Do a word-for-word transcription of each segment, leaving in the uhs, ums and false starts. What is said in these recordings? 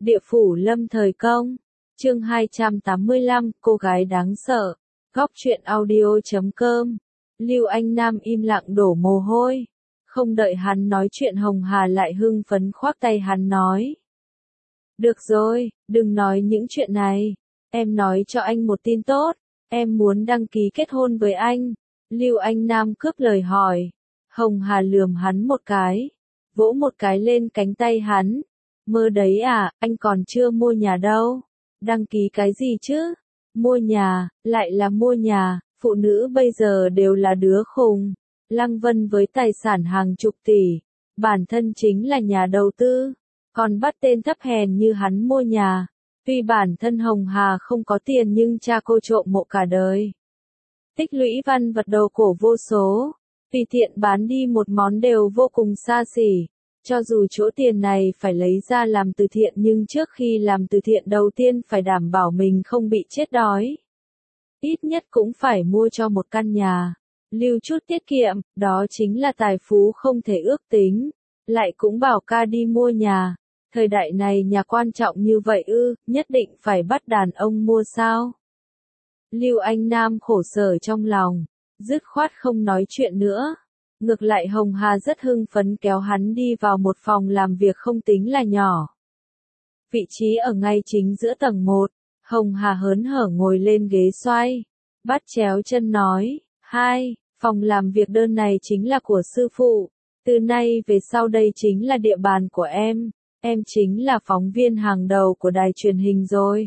Địa phủ lâm thời công. Chương hai trăm tám mươi lăm, cô gái đáng sợ. Góc truyện audio chấm com. Lưu Anh Nam im lặng đổ mồ hôi. Không đợi hắn nói chuyện Hồng Hà lại hưng phấn khoác tay hắn nói. Được rồi, đừng nói những chuyện này. Em nói cho anh một tin tốt. Em muốn đăng ký kết hôn với anh. Lưu Anh Nam cướp lời hỏi. Hồng Hà lườm hắn một cái. Vỗ một cái lên cánh tay hắn. Mơ đấy à, anh còn chưa mua nhà đâu. Đăng ký cái gì chứ? Mua nhà, lại là mua nhà, phụ nữ bây giờ đều là đứa khùng. Lăng Vân với tài sản hàng chục tỷ, bản thân chính là nhà đầu tư, còn bắt tên thấp hèn như hắn mua nhà. Tuy bản thân Hồng Hà không có tiền nhưng cha cô trộm mộ cả đời. Tích lũy văn vật đồ cổ vô số, tùy tiện bán đi một món đều vô cùng xa xỉ. Cho dù chỗ tiền này phải lấy ra làm từ thiện nhưng trước khi làm từ thiện đầu tiên phải đảm bảo mình không bị chết đói. Ít nhất cũng phải mua cho một căn nhà. Lưu chút tiết kiệm, đó chính là tài phú không thể ước tính. Lại cũng bảo ca đi mua nhà. Thời đại này nhà quan trọng như vậy ư, nhất định phải bắt đàn ông mua sao? Lưu Anh Nam khổ sở trong lòng, dứt khoát không nói chuyện nữa. Ngược lại Hồng Hà rất hưng phấn kéo hắn đi vào một phòng làm việc không tính là nhỏ. Vị trí ở ngay chính giữa tầng một, Hồng Hà hớn hở ngồi lên ghế xoay, bắt chéo chân nói, hai, phòng làm việc đơn này chính là của sư phụ, từ nay về sau đây chính là địa bàn của em, em chính là phóng viên hàng đầu của đài truyền hình rồi.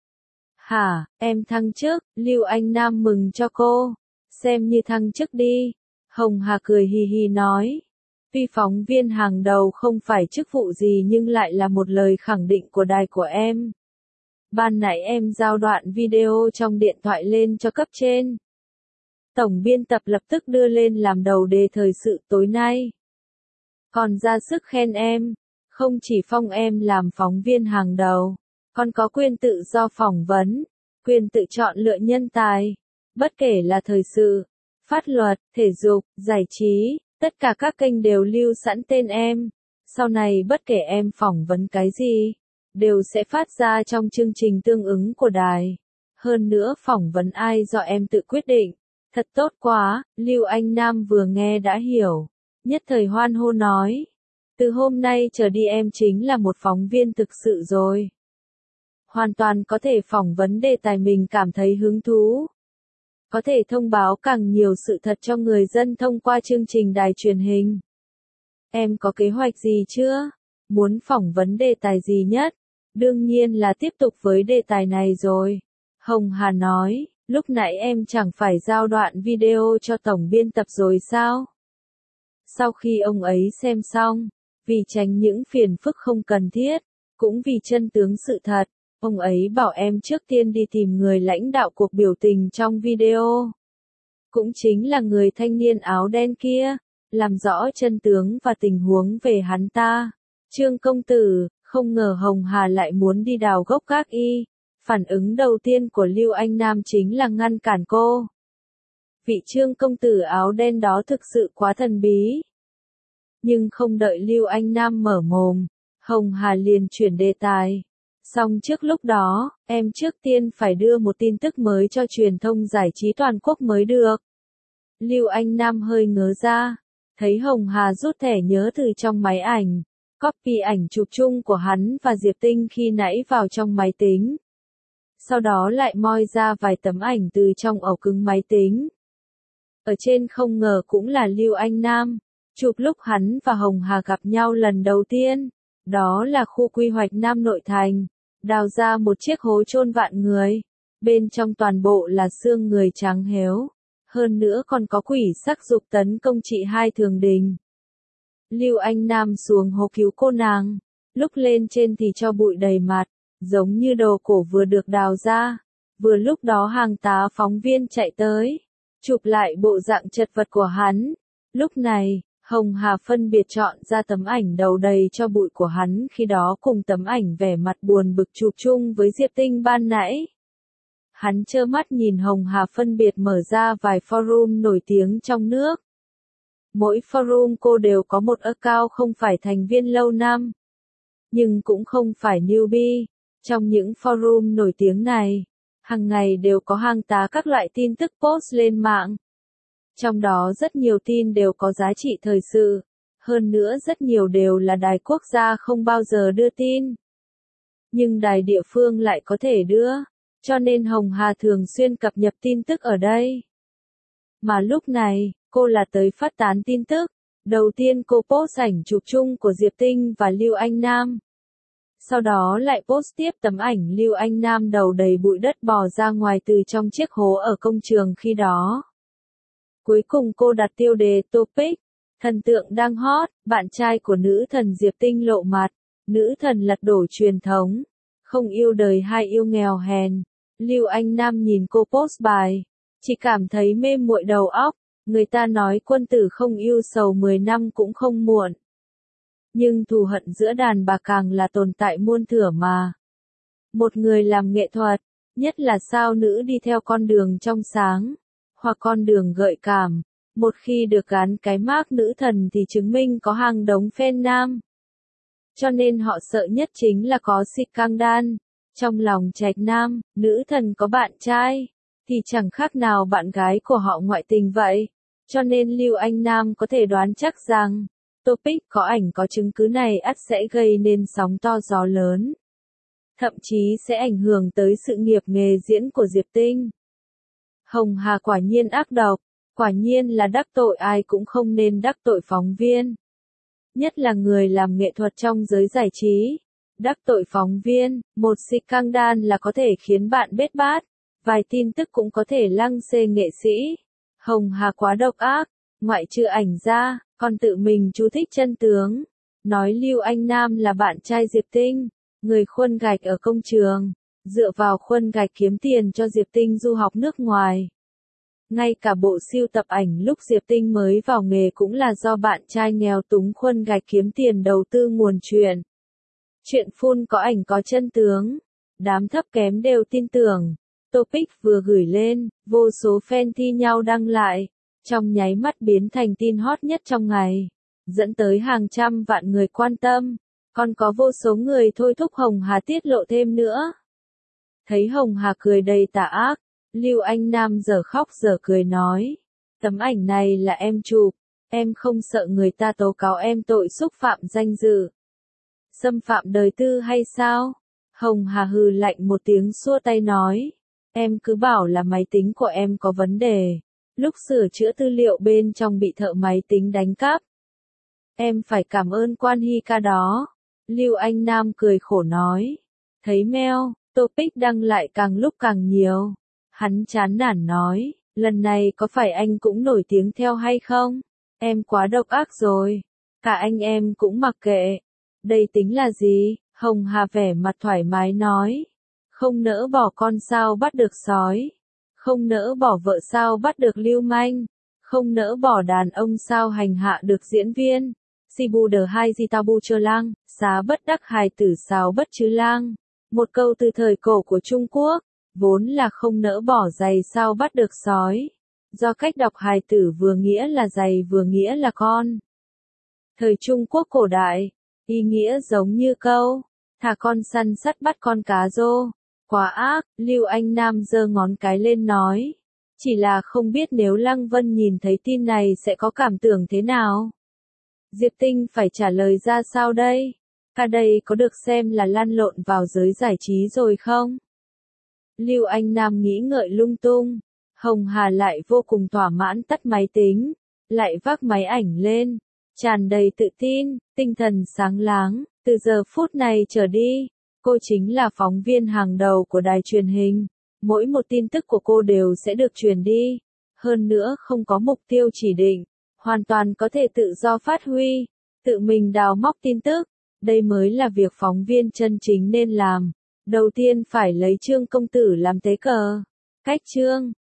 Hả, em thăng chức, Lưu Anh Nam mừng cho cô, xem như thăng chức đi. Hồng Hà cười hì hì nói, tuy phóng viên hàng đầu không phải chức vụ gì nhưng lại là một lời khẳng định của đài của em. Ban nãy em giao đoạn video trong điện thoại lên cho cấp trên. Tổng biên tập lập tức đưa lên làm đầu đề thời sự tối nay. Còn ra sức khen em, không chỉ phong em làm phóng viên hàng đầu, còn có quyền tự do phỏng vấn, quyền tự chọn lựa nhân tài, bất kể là thời sự, pháp luật, thể dục, giải trí, tất cả các kênh đều lưu sẵn tên em. Sau này bất kể em phỏng vấn cái gì, đều sẽ phát ra trong chương trình tương ứng của đài. Hơn nữa phỏng vấn ai do em tự quyết định. Thật tốt quá, Lưu Anh Nam vừa nghe đã hiểu. Nhất thời hoan hô nói. Từ hôm nay trở đi em chính là một phóng viên thực sự rồi. Hoàn toàn có thể phỏng vấn đề tài mình cảm thấy hứng thú. Có thể thông báo càng nhiều sự thật cho người dân thông qua chương trình đài truyền hình. Em có kế hoạch gì chưa? Muốn phỏng vấn đề tài gì nhất? Đương nhiên là tiếp tục với đề tài này rồi. Hồng Hà nói, lúc nãy em chẳng phải giao đoạn video cho tổng biên tập rồi sao? Sau khi ông ấy xem xong, vì tránh những phiền phức không cần thiết, cũng vì chân tướng sự thật, ông ấy bảo em trước tiên đi tìm người lãnh đạo cuộc biểu tình trong video. Cũng chính là người thanh niên áo đen kia, làm rõ chân tướng và tình huống về hắn ta. Trương công tử, không ngờ Hồng Hà lại muốn đi đào gốc gác y. Phản ứng đầu tiên của Lưu Anh Nam chính là ngăn cản cô. Vị Trương công tử áo đen đó thực sự quá thần bí. Nhưng không đợi Lưu Anh Nam mở mồm, Hồng Hà liền chuyển đề tài. Xong trước lúc đó, em trước tiên phải đưa một tin tức mới cho truyền thông giải trí toàn quốc mới được. Lưu Anh Nam hơi ngớ ra, thấy Hồng Hà rút thẻ nhớ từ trong máy ảnh, copy ảnh chụp chung của hắn và Diệp Tinh khi nãy vào trong máy tính. Sau đó lại moi ra vài tấm ảnh từ trong ổ cứng máy tính. Ở trên không ngờ cũng là Lưu Anh Nam, chụp lúc hắn và Hồng Hà gặp nhau lần đầu tiên. Đó là khu quy hoạch Nam Nội Thành, đào ra một chiếc hố chôn vạn người, bên trong toàn bộ là xương người trắng héo, hơn nữa còn có quỷ sắc dục tấn công chị Hai Thường Đình. Lưu Anh Nam xuống hố cứu cô nàng, lúc lên trên thì cho bụi đầy mặt, giống như đồ cổ vừa được đào ra. Vừa lúc đó hàng tá phóng viên chạy tới, chụp lại bộ dạng chật vật của hắn. Lúc này, Hồng Hà phân biệt chọn ra tấm ảnh đầu đầy cho bụi của hắn khi đó cùng tấm ảnh vẻ mặt buồn bực chụp chung với Diệp Tinh ban nãy. Hắn trơ mắt nhìn Hồng Hà phân biệt mở ra vài forum nổi tiếng trong nước. Mỗi forum cô đều có một account không phải thành viên lâu năm. nhưng cũng không phải newbie. Trong những forum nổi tiếng này, hàng ngày đều có hàng tá các loại tin tức post lên mạng. Trong đó rất nhiều tin đều có giá trị thời sự, hơn nữa rất nhiều đều là đài quốc gia không bao giờ đưa tin. Nhưng đài địa phương lại có thể đưa, cho nên Hồng Hà thường xuyên cập nhật tin tức ở đây. Mà lúc này, cô là tới phát tán tin tức. Đầu tiên cô post ảnh chụp chung của Diệp Tinh và Lưu Anh Nam. Sau đó lại post tiếp tấm ảnh Lưu Anh Nam đầu đầy bụi đất bò ra ngoài từ trong chiếc hố ở công trường khi đó. Cuối cùng cô đặt tiêu đề topic, thần tượng đang hot, bạn trai của nữ thần Diệp Tinh lộ mặt, nữ thần lật đổ truyền thống, không yêu đời hay yêu nghèo hèn. Lưu Anh Nam nhìn cô post bài, chỉ cảm thấy mê muội đầu óc. Người ta nói quân tử không yêu sầu mười năm cũng không muộn. Nhưng thù hận giữa đàn bà càng là tồn tại muôn thuở mà. Một người làm nghệ thuật, nhất là sao nữ đi theo con đường trong sáng, hoặc con đường gợi cảm, một khi được gắn cái mác nữ thần thì chứng minh có hàng đống fan nam. Cho nên họ sợ nhất chính là có scandal. Trong lòng trạch nam, nữ thần có bạn trai, thì chẳng khác nào bạn gái của họ ngoại tình vậy. Cho nên Lưu Anh Nam có thể đoán chắc rằng, topic có ảnh có chứng cứ này ắt sẽ gây nên sóng to gió lớn. Thậm chí sẽ ảnh hưởng tới sự nghiệp nghề diễn của Diệp Tinh. Hồng Hà quả nhiên ác độc, quả nhiên là đắc tội ai cũng không nên đắc tội phóng viên. Nhất là người làm nghệ thuật trong giới giải trí. Đắc tội phóng viên, một scandal là có thể khiến bạn bết bát, vài tin tức cũng có thể lăng xê nghệ sĩ. Hồng Hà quá độc ác, ngoại trừ ảnh ra, còn tự mình chú thích chân tướng. Nói Lưu Anh Nam là bạn trai Diệp Tinh, người khuân gạch ở công trường, dựa vào khuân gạch kiếm tiền cho Diệp Tinh du học nước ngoài. Ngay cả bộ sưu tập ảnh lúc Diệp Tinh mới vào nghề cũng là do bạn trai nghèo túng khuân gạch kiếm tiền đầu tư nguồn chuyện. Chuyện phun có ảnh có chân tướng, đám thấp kém đều tin tưởng. Topic vừa gửi lên, vô số fan thi nhau đăng lại, trong nháy mắt biến thành tin hot nhất trong ngày, dẫn tới hàng trăm vạn người quan tâm, còn có vô số người thôi thúc Hồng Hà tiết lộ thêm nữa. Thấy Hồng Hà cười đầy tà ác, Lưu Anh Nam giờ khóc giờ cười nói, tấm ảnh này là em chụp, em không sợ người ta tố cáo em tội xúc phạm danh dự, xâm phạm đời tư hay sao? Hồng Hà hừ lạnh một tiếng xua tay nói. Em cứ bảo là máy tính của em có vấn đề. Lúc sửa chữa tư liệu bên trong bị thợ máy tính đánh cắp. Em phải cảm ơn Quan Hy ca đó. Lưu Anh Nam cười khổ nói. Thấy mail, topic đăng lại càng lúc càng nhiều. Hắn chán nản nói. Lần này có phải anh cũng nổi tiếng theo hay không? Em quá độc ác rồi. Cả anh em cũng mặc kệ. Đây tính là gì? Hồng Hà vẻ mặt thoải mái nói. Không nỡ bỏ con sao bắt được sói. Không nỡ bỏ vợ sao bắt được lưu manh. Không nỡ bỏ đàn ông sao hành hạ được diễn viên. Si bu đờ hai di tabu chơ lang, xá bất đắc hài tử sao bất chứ lang. Một câu từ thời cổ của Trung Quốc, vốn là không nỡ bỏ giày sao bắt được sói. Do cách đọc hài tử vừa nghĩa là giày vừa nghĩa là con. Thời Trung Quốc cổ đại, ý nghĩa giống như câu, thả con săn sắt bắt con cá rô. Quá ác, Lưu Anh Nam giơ ngón cái lên nói. Chỉ là không biết nếu Lăng Vân nhìn thấy tin này sẽ có cảm tưởng thế nào. Diệp Tinh phải trả lời ra sao đây? Cả đây có được xem là lăn lộn vào giới giải trí rồi không? Lưu Anh Nam nghĩ ngợi lung tung. Hồng Hà lại vô cùng thỏa mãn tắt máy tính. Lại vác máy ảnh lên. Tràn đầy tự tin, tinh thần sáng láng. Từ giờ phút này trở đi, cô chính là phóng viên hàng đầu của đài truyền hình. Mỗi một tin tức của cô đều sẽ được truyền đi. Hơn nữa không có mục tiêu chỉ định. Hoàn toàn có thể tự do phát huy. Tự mình đào móc tin tức. Đây mới là việc phóng viên chân chính nên làm. Đầu tiên phải lấy Trương công tử làm tế cờ. Cách Trương